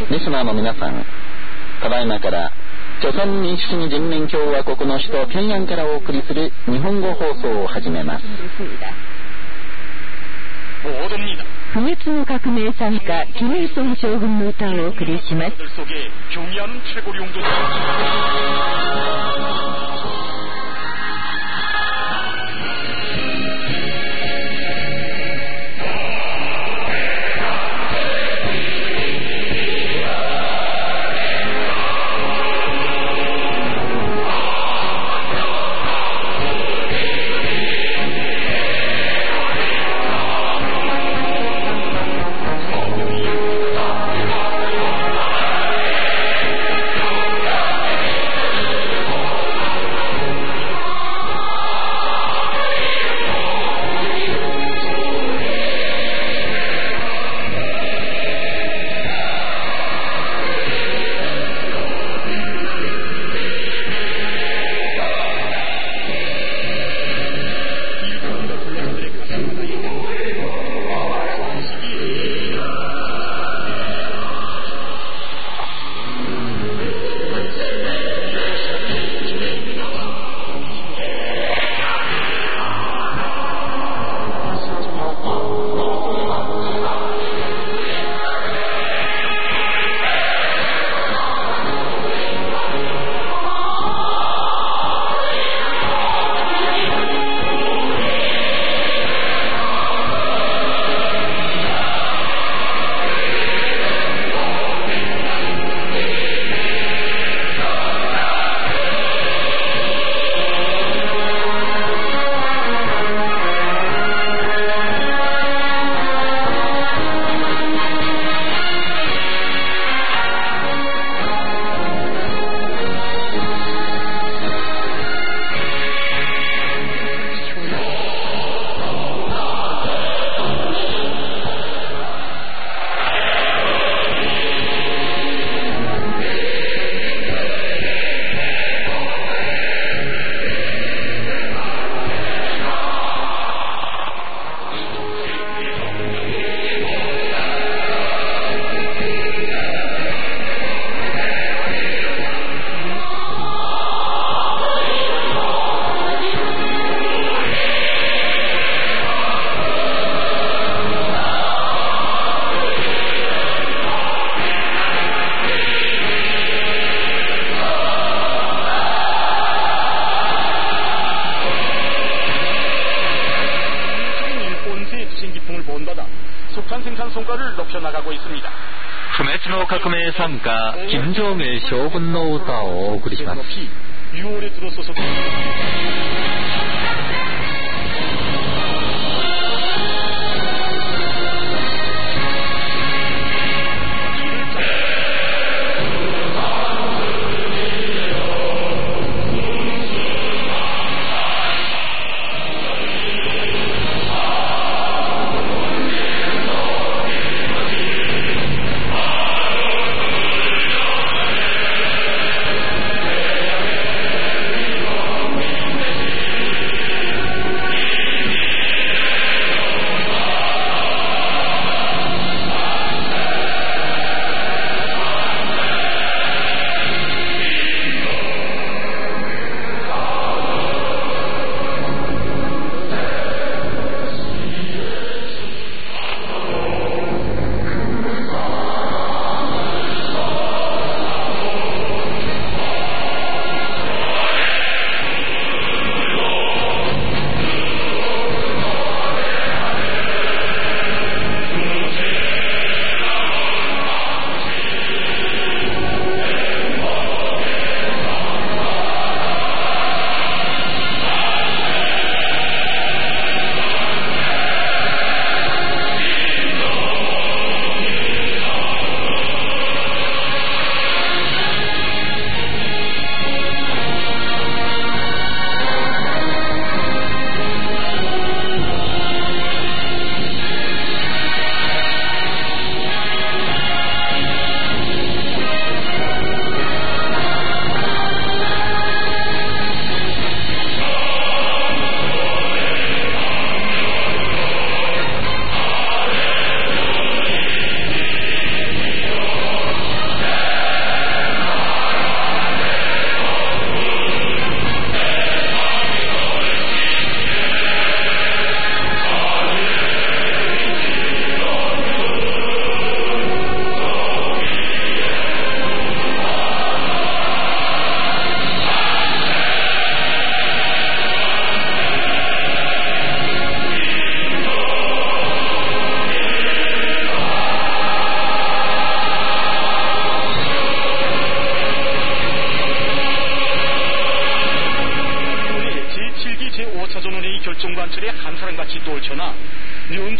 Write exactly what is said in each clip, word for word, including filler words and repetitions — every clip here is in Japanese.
リスナーの皆さん、ただいまから朝鮮民主主義人民共和国の首都平壌からお送りする日本語放送を始めます。 不滅の革命参加キム・イルソン将軍の歌をお送りします。 不滅の革命参加金正恩将軍の歌をお送りします。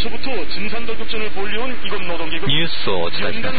ニュースをお伝えします。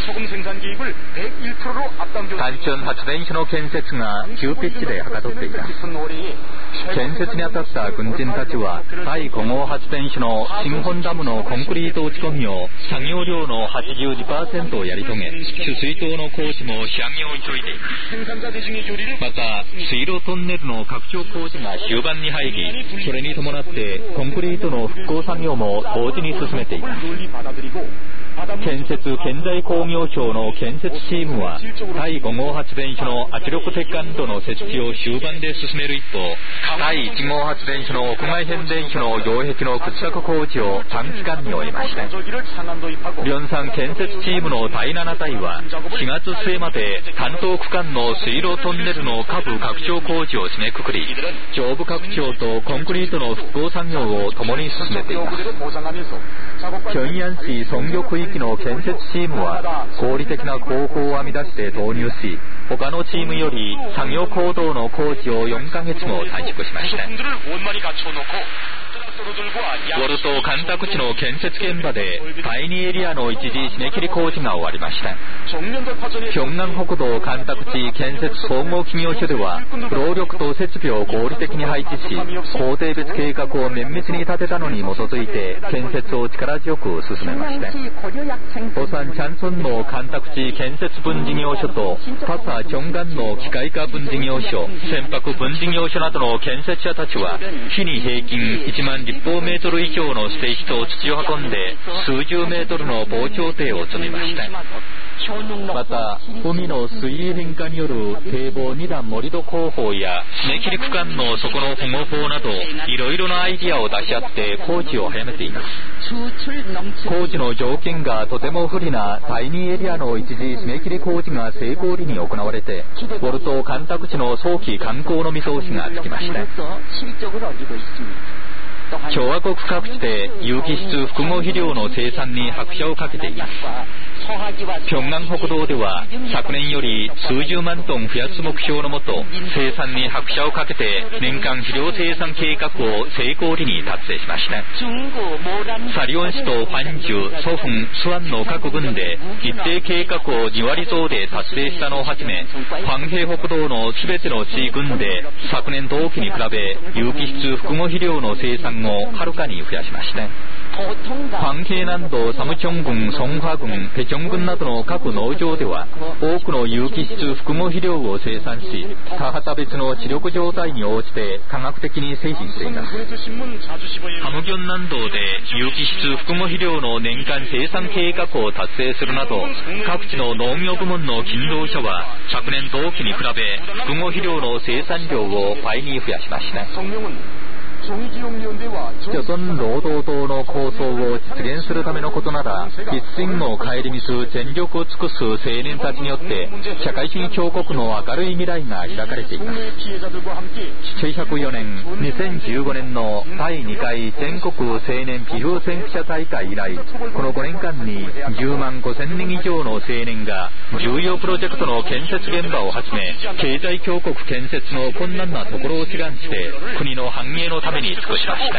単純発電所の建設が急ピッチではかどっています。建設に当たった軍人たちは第ご号発電所の新本ダムのコンクリート打ち込みを作業量の はちじゅうにパーセント をやり遂げ、取水塔の工事も仕上げを急いでいます。また水路トンネルの拡張工事が終盤に入り、それに伴ってコンクリートの復興作業も同時に進めています。建設建材工業省の建設チームは第ご号発電所の圧力鉄管炉の設置を終盤で進める一方、第いち号発電所の屋外変電所の擁壁の掘削工事を短期間に終えました。龍山建設チームのだいなな隊はしがつ末まで担当区間の水路トンネルの下部拡張工事を締めくくり、上部拡張とコンクリートの復興作業を共に進めています。平壌市村魚区域の建設チームは合理的な工法を編み出して導入し、他のチームより作業行動の工事をよんかげつも短縮しました。ウォルト干拓地の建設現場でだいにエリアの一時締め切り工事が終わりました。平壌北道干拓地建設総合企業所では労力と設備を合理的に配置し、工程別計画を綿密に立てたのに基づいて建設を力強く進めました。オサンチャンソンの干拓地建設分事業所とパサチョンガンの機械化分事業所、船舶分事業所などの建設者たちは日に平均いちまん立方メートル以上の捨て石と土を運んで数十メートルの防潮堤を積みました。また海の水位変化による堤防に段盛り土工法や締め切り区間の底の保護法など、いろいろなアイディアを出し合って工事を早めています。工事の条件がとても不利なだいにエリアの一時締め切り工事が成功裏に行われて、ウォルト干拓地の早期完工の見通しがつきました。共和国各地で有機質複合肥料の生産に拍車をかけています。平壌北道では昨年より数十万トン増やす目標のもと、生産に拍車をかけて年間肥料生産計画を成功裏に達成しました。サリオン市とファンジュ、ソフン、スワンの各郡で一定計画をに割増で達成したのをはじめ、ファンヘイ北道のすべての市郡で昨年同期に比べ有機質複合肥料の生産をはるかに増やしました。ファンヘイ南道サムチョン郡、ソンファ郡、ペチョン郡などの各農場では多くの有機質複合肥料を生産し、田畑別の地力状態に応じて科学的に製品しています。ハムギョン南道で有機質複合肥料の年間生産計画を達成するなど、各地の農業部門の勤労者は昨年同期に比べ複合肥料の生産量を倍に増やしました。朝鮮労働党の構想を実現するためのことなら必心を顧みず全力を尽くす青年たちによって社会主義強国の明るい未来が開かれています。きゅうひゃくよねんにせんじゅうごねんのだいにかい全国青年寄付先駆者大会以来、このごねんかんにじゅうまんごせんにん以上の青年が重要プロジェクトの建設現場をはじめ経済強国建設の困難なところを志願して国の繁栄のために尽くしました。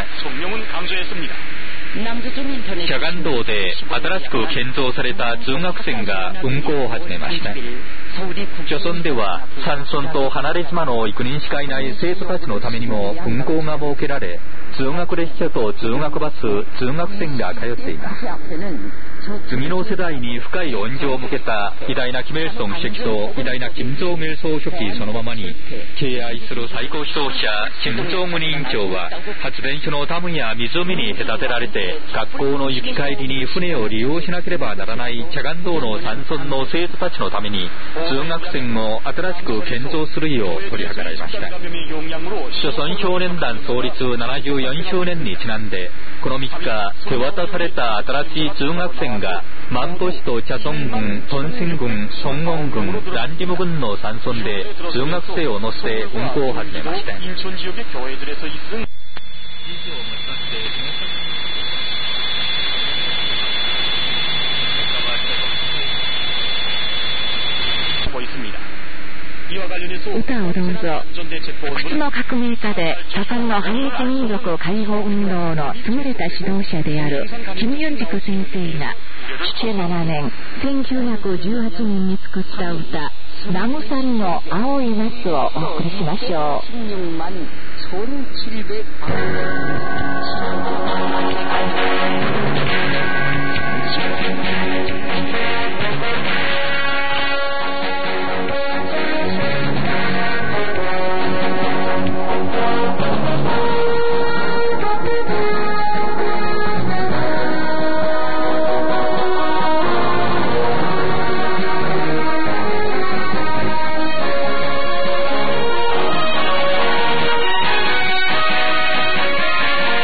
チャガン道で新しく建造された通学線が運行を始めました。朝鮮では山村と離れ島の幾人しかいない生徒たちのためにも運行が設けられ、通学列車と通学バス、通学線が通っています。次の世代に深い恩情を向けた偉大なキム・イルソン主席と偉大なキム・ジョン・イル総書記そのままに敬愛する最高指導者キム・ジョンウン委員長は、発電所のダムや湖に隔てられて学校の行き帰りに船を利用しなければならないチャガン道の山村の生徒たちのために通学線を新しく建造するよう取り計らいました。朝鮮少年団創立ななじゅうよんしゅうねんにちなんで、このみっか手渡された新しい通学線がマント市とチャソン郡、トンシン郡、ソンウォン郡、ランリム郡の山村で通学生を乗せて運行を始めました。 歌をどうぞ。靴の革命家で多感の反日民族解放運動の優れた指導者であるキム・ヨンジク先生がななじゅうななねんせんきゅうひゃくじゅうはちねんに作った歌ナムサリの青い夏をお送りしましょう。 「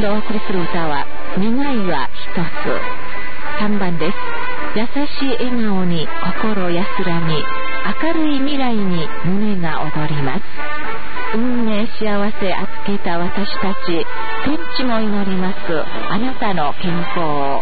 お送りする歌は願いは一つ。さんばんです。優しい笑顔に心安らぎ、明るい未来に胸が躍ります。運命幸せ預けた私たち、天地も祈ります。あなたの健康を。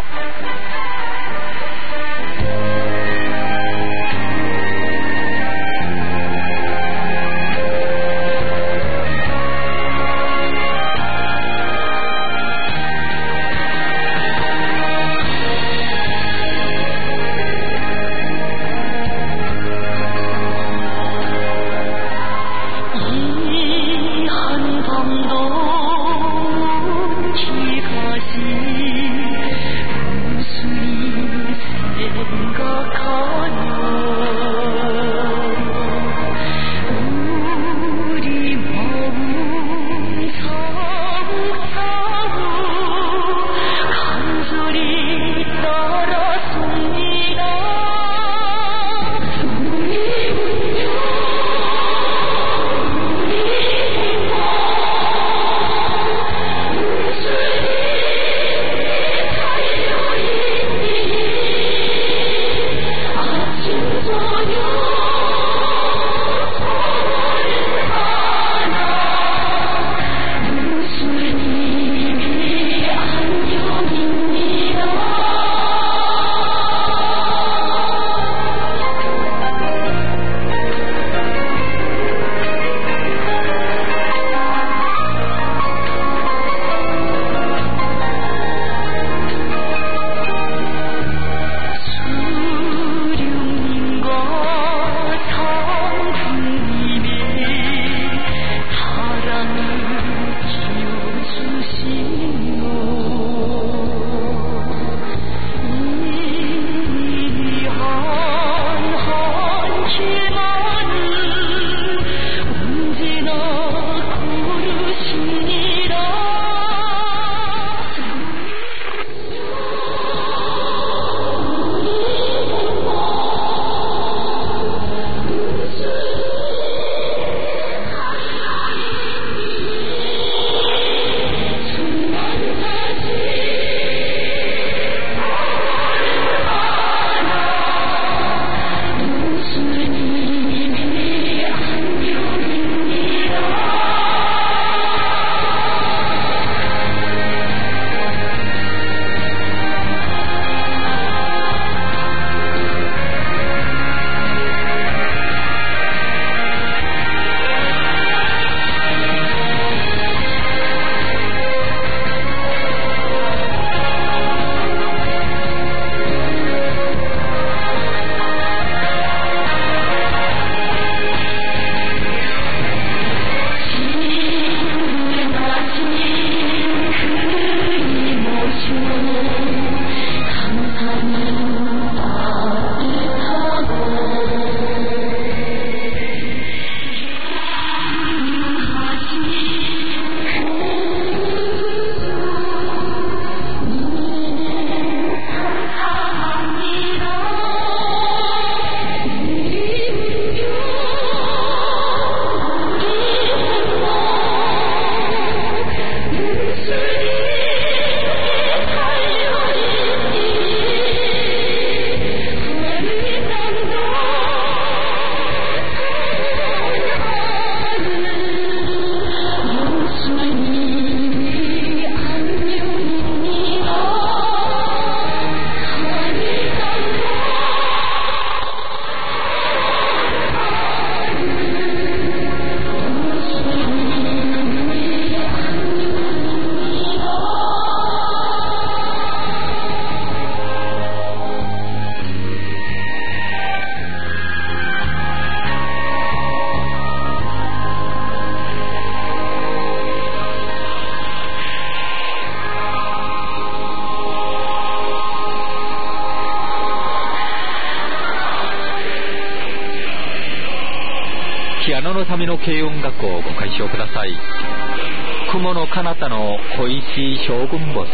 ピアノのための軽音楽をご鑑賞ください。雲の彼方の恋しい将軍星。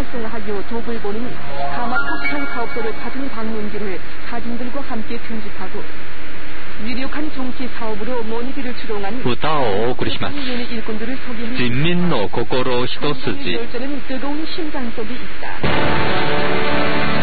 활성화하여 덕을 보는 가마톡성 사업소를 찾은 방문기를 사진들과 함께 편집하고 유력한 정치 사업으로 모니기를 추동한 歌をお送りします。 일꾼들을 소개하는 人民の心一筋。 열전에는 뜨거운 심장 속에 있다.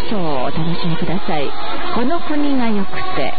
送をお楽しみください。この国がよくて。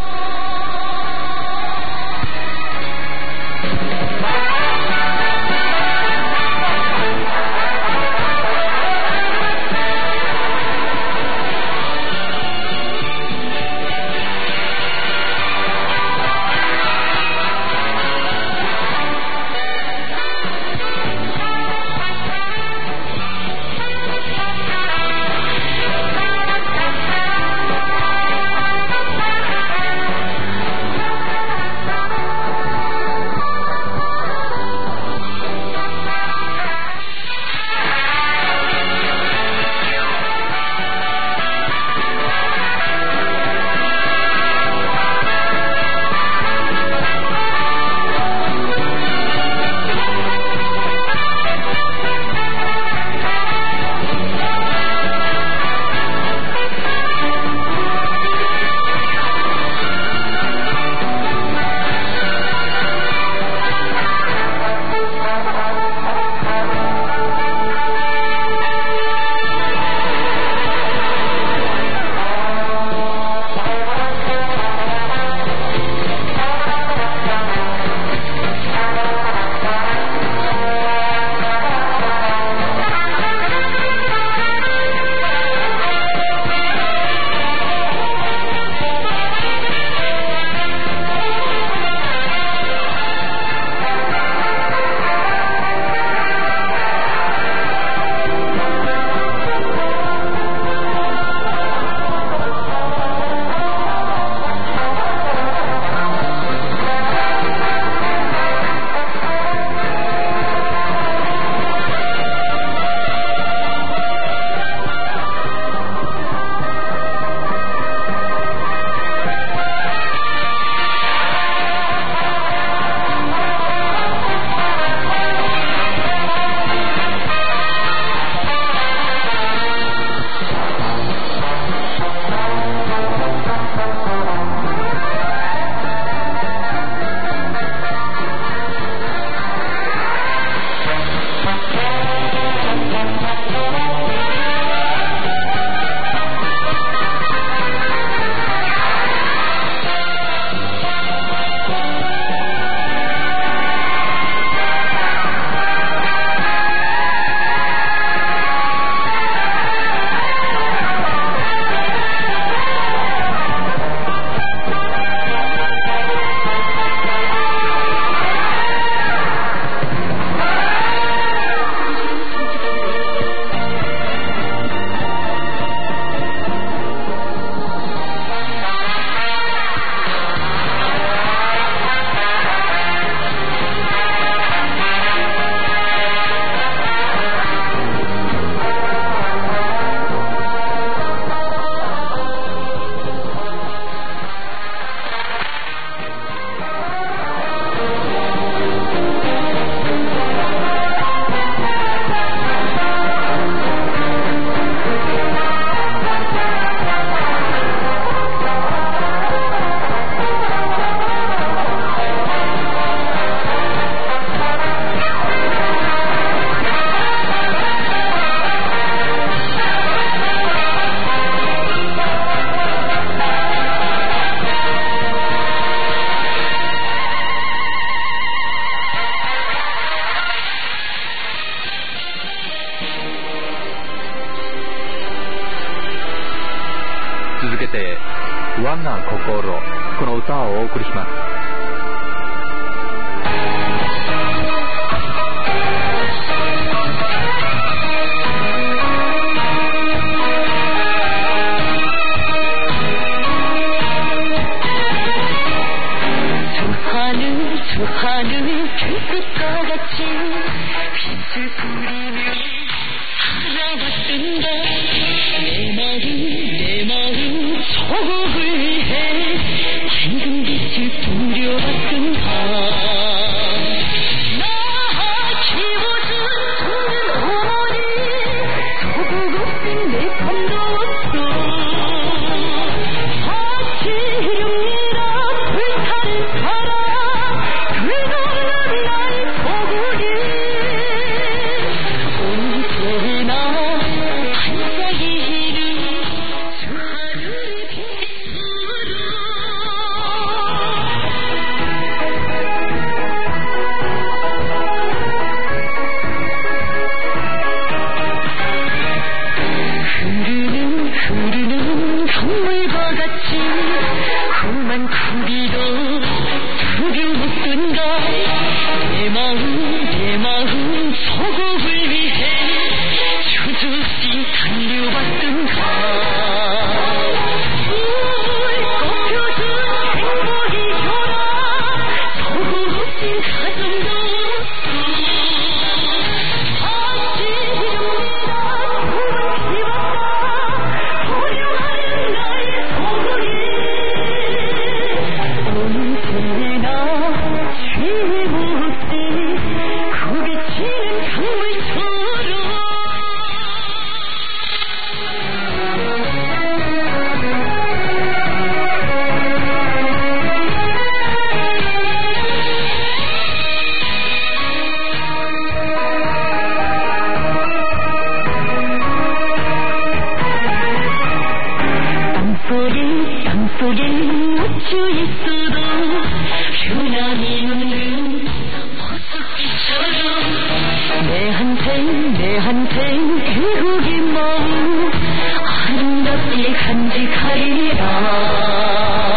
我が心、この歌をお送りします。 생태국이 모두 아름답게 간직하리라.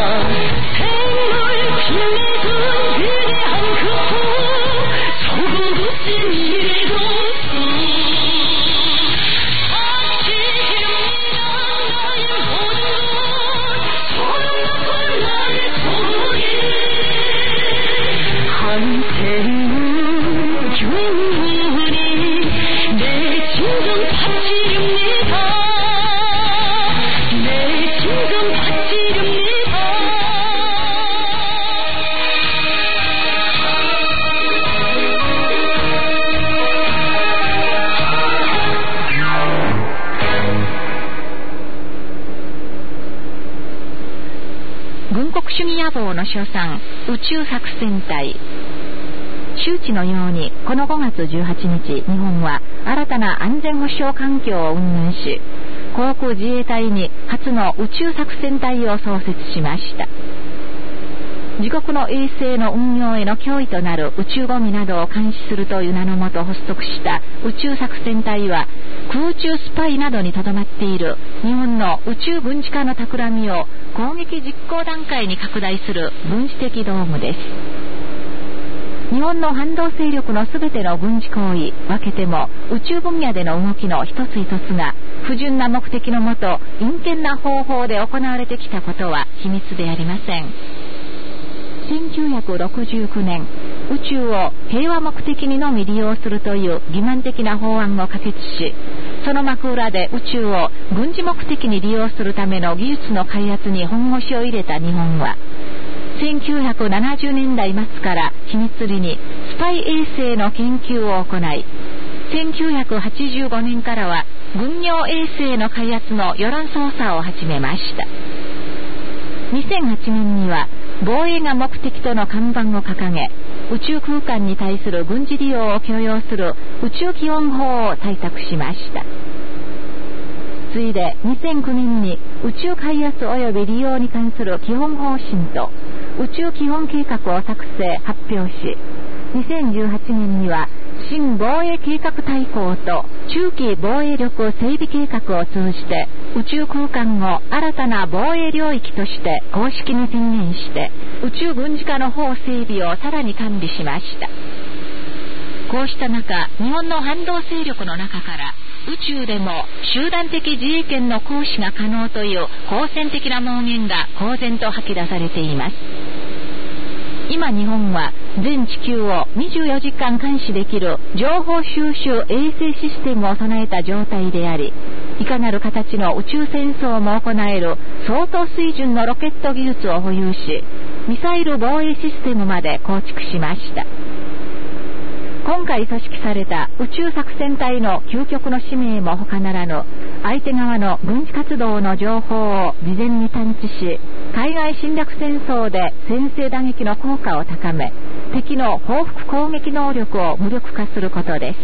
主義野望の所賛、宇宙作戦隊。周知のようにこのごがつじゅうはちにち、日本は新たな安全保障環境を云々し、航空自衛隊に初の宇宙作戦隊を創設しました。自国の衛星の運用への脅威となる宇宙ゴミなどを監視するという名のもと発足した宇宙作戦隊は、空中スパイなどにとどまっている日本の宇宙軍事化の企みを攻撃実行段階に拡大する軍事的道具です。日本の反動勢力のすべての軍事行為、分けても宇宙分野での動きの一つ一つが不純な目的のもと陰険な方法で行われてきたことは秘密でありません。せんきゅうひゃくろくじゅうきゅうねん、宇宙を平和目的にのみ利用するという欺瞞的な法案を可決し、その幕裏で宇宙を軍事目的に利用するための技術の開発に本腰を入れた日本は、せんきゅうひゃくななじゅうねんだいまつから秘密裏にスパイ衛星の研究を行い、せんきゅうひゃくはちじゅうごねんからは軍用衛星の開発の世論操作を始めました。にせんはちねんには防衛が目的との看板を掲げ、宇宙空間に対する軍事利用を許容する宇宙基本法を採択しました。次いでにせんきゅうねんに宇宙開発及び利用に関する基本方針と宇宙基本計画を作成発表し、にせんじゅうはちねんには新防衛計画大綱と中期防衛力整備計画を通じて宇宙空間を新たな防衛領域として公式に宣言して、宇宙軍事化の法整備をさらに完備しました。こうした中、日本の反動勢力の中から宇宙でも集団的自衛権の行使が可能という好戦的な妄言が公然と吐き出されています。今日本は全地球をにじゅうよじかん監視できる情報収集衛星システムを備えた状態であり、いかなる形の宇宙戦争も行える相当水準のロケット技術を保有し、ミサイル防衛システムまで構築しました。今回組織された宇宙作戦隊の究極の使命も他ならぬ、相手側の軍事活動の情報を事前に探知し、海外侵略戦争で先制打撃の効果を高め、敵の報復攻撃能力を無力化することです。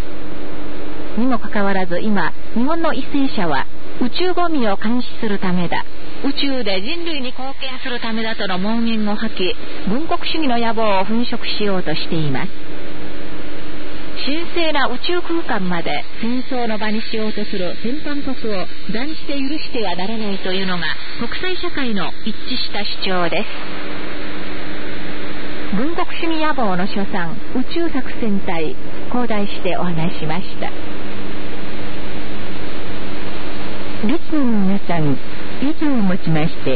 にもかかわらず今、日本の為政者は宇宙ゴミを監視するためだ、宇宙で人類に貢献するためだとの妄言を吐き、軍国主義の野望を粉飾しようとしています。神聖な宇宙空間まで戦争の場にしようとする戦犯国を断じて許してはならないというのが国際社会の一致した主張です。軍国主義野望の所賛、宇宙作戦隊、こう題してお話ししました。リスナーの皆さん、以上をもちまして